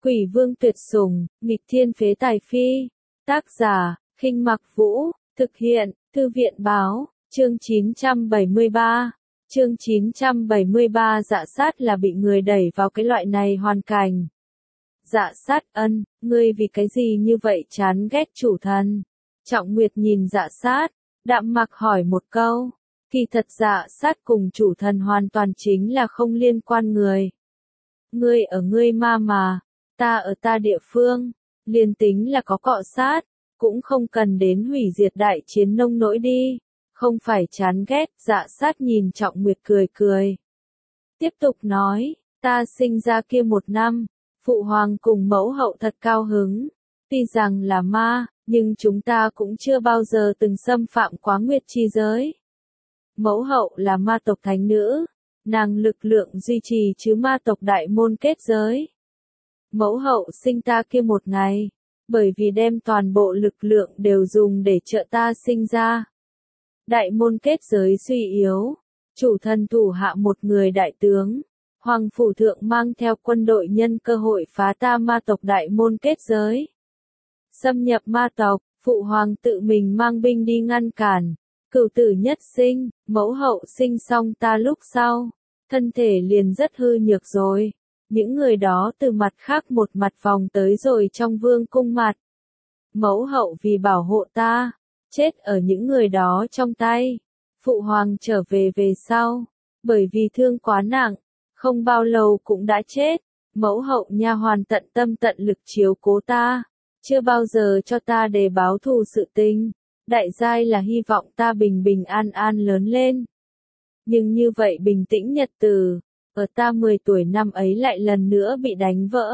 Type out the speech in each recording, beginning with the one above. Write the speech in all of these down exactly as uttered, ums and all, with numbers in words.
Quỷ vương tuyệt sủng, nghịch thiên phế tài phi. Tác giả, Khinh Mặc Vũ, thực hiện, Thư viện báo, chương chín trăm bảy mươi ba. Chương chín trăm bảy mươi ba Dạ sát là bị người đẩy vào cái loại này hoàn cảnh. Dạ sát ân, ngươi vì cái gì như vậy chán ghét chủ thần? Trọng Nguyệt nhìn dạ sát, đạm mặc hỏi một câu. Kỳ thật dạ sát cùng chủ thần hoàn toàn chính là không liên quan người. Ngươi ở ngươi ma mà, ta ở ta địa phương, liên tính là có cọ sát, cũng không cần đến hủy diệt đại chiến nông nỗi đi, không phải chán ghét. Dạ sát nhìn Trọng Nguyệt cười cười. Tiếp tục nói, ta sinh ra kia một năm, phụ hoàng cùng mẫu hậu thật cao hứng, tuy rằng là ma, nhưng chúng ta cũng chưa bao giờ từng xâm phạm quá nguyệt chi giới. Mẫu hậu là ma tộc thánh nữ, nàng lực lượng duy trì chứ ma tộc đại môn kết giới. Mẫu hậu sinh ta kia một ngày, bởi vì đem toàn bộ lực lượng đều dùng để trợ ta sinh ra. Đại môn kết giới suy yếu, chủ thần thủ hạ một người đại tướng, Hoàng Phủ Thượng mang theo quân đội nhân cơ hội phá ta ma tộc đại môn kết giới. Xâm nhập ma tộc, phụ hoàng tự mình mang binh đi ngăn cản, cửu tử nhất sinh, mẫu hậu sinh xong ta lúc sau, thân thể liền rất hư nhược rồi. Những người đó từ mặt khác một mặt vòng tới rồi trong vương cung mặt. Mẫu hậu vì bảo hộ ta, chết ở những người đó trong tay. Phụ hoàng trở về về sau, bởi vì thương quá nặng, không bao lâu cũng đã chết. Mẫu hậu nha hoàn tận tâm tận lực chiếu cố ta, chưa bao giờ cho ta đề báo thù sự tình. Đại giai là hy vọng ta bình bình an an lớn lên. Nhưng như vậy bình tĩnh nhật từ, ở ta mười tuổi năm ấy lại lần nữa bị đánh vỡ.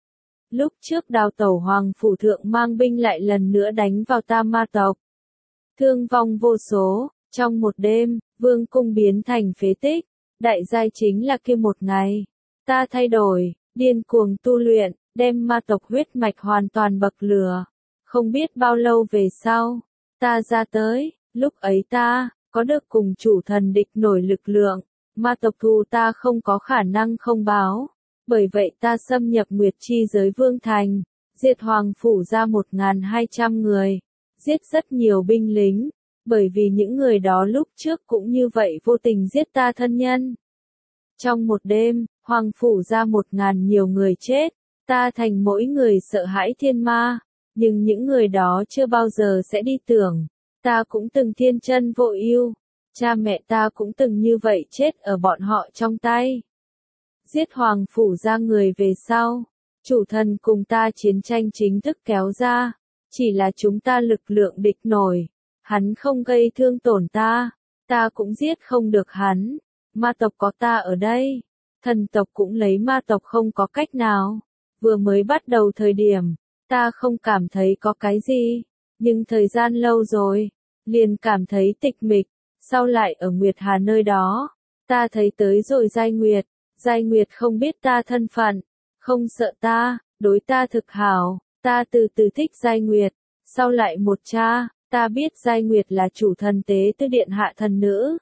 Lúc trước đào tẩu Hoàng Phủ Thượng mang binh lại lần nữa đánh vào ta ma tộc. Thương vong vô số, trong một đêm, vương cung biến thành phế tích. Đại giai chính là kia một ngày. Ta thay đổi, điên cuồng tu luyện, đem ma tộc huyết mạch hoàn toàn bậc lửa. Không biết bao lâu về sau, ta ra tới, lúc ấy ta, có được cùng chủ thần địch nổi lực lượng. Ma tộc thù ta không có khả năng không báo, bởi vậy ta xâm nhập nguyệt chi giới vương thành, diệt Hoàng Phủ ra một nghìn hai trăm người, giết rất nhiều binh lính, bởi vì những người đó lúc trước cũng như vậy vô tình giết ta thân nhân. Trong một đêm, Hoàng Phủ ra một ngàn nhiều người chết, ta thành mỗi người sợ hãi thiên ma, nhưng những người đó chưa bao giờ sẽ đi tưởng, ta cũng từng thiên chân vô ưu. Cha mẹ ta cũng từng như vậy chết ở bọn họ trong tay. Giết Hoàng Phủ ra người về sau, chủ thần cùng ta chiến tranh chính thức kéo ra, chỉ là chúng ta lực lượng địch nổi, hắn không gây thương tổn ta, ta cũng giết không được hắn, ma tộc có ta ở đây, thần tộc cũng lấy ma tộc không có cách nào. Vừa mới bắt đầu thời điểm, ta không cảm thấy có cái gì, nhưng thời gian lâu rồi, liền cảm thấy tịch mịch. Sau lại ở Nguyệt Hà nơi đó, ta thấy tới rồi Giai Nguyệt, Giai Nguyệt không biết ta thân phận, không sợ ta, đối ta thực hảo, ta từ từ thích Giai Nguyệt, sau lại một cha, ta biết Giai Nguyệt là chủ thần tế tư điện hạ thần nữ.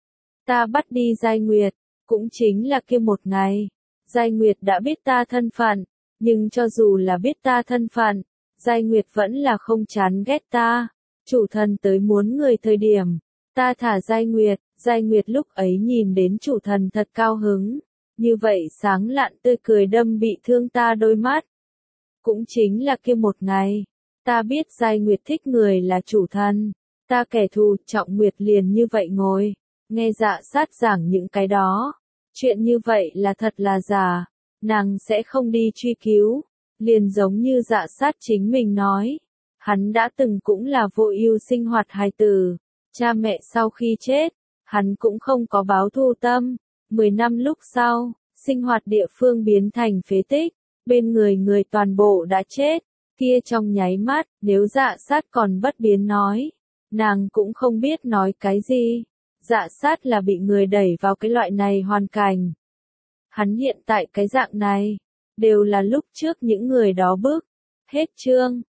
Ta bắt đi Giai Nguyệt, cũng chính là kia một ngày, Giai Nguyệt đã biết ta thân phận, nhưng cho dù là biết ta thân phận, Giai Nguyệt vẫn là không chán ghét ta, chủ thần tới muốn người thời điểm. Ta thả Giai Nguyệt, Giai Nguyệt lúc ấy nhìn đến chủ thần thật cao hứng, như vậy sáng lạn tươi cười đâm bị thương ta đôi mắt. Cũng chính là kia một ngày, ta biết Giai Nguyệt thích người là chủ thần, ta kẻ thù. Trọng Nguyệt liền như vậy ngồi, nghe dạ sát giảng những cái đó, chuyện như vậy là thật là giả, nàng sẽ không đi truy cứu, liền giống như dạ sát chính mình nói, hắn đã từng cũng là vô ưu sinh hoạt hài tử. Cha mẹ sau khi chết, hắn cũng không có báo thù tâm. Mười năm lúc sau, sinh hoạt địa phương biến thành phế tích, bên người người toàn bộ đã chết. Kia trong nháy mắt, nếu dạ sát còn bất biến nói, nàng cũng không biết nói cái gì. Dạ sát là bị người đẩy vào cái loại này hoàn cảnh. Hắn hiện tại cái dạng này, đều là lúc trước những người đó bước. Hết chương.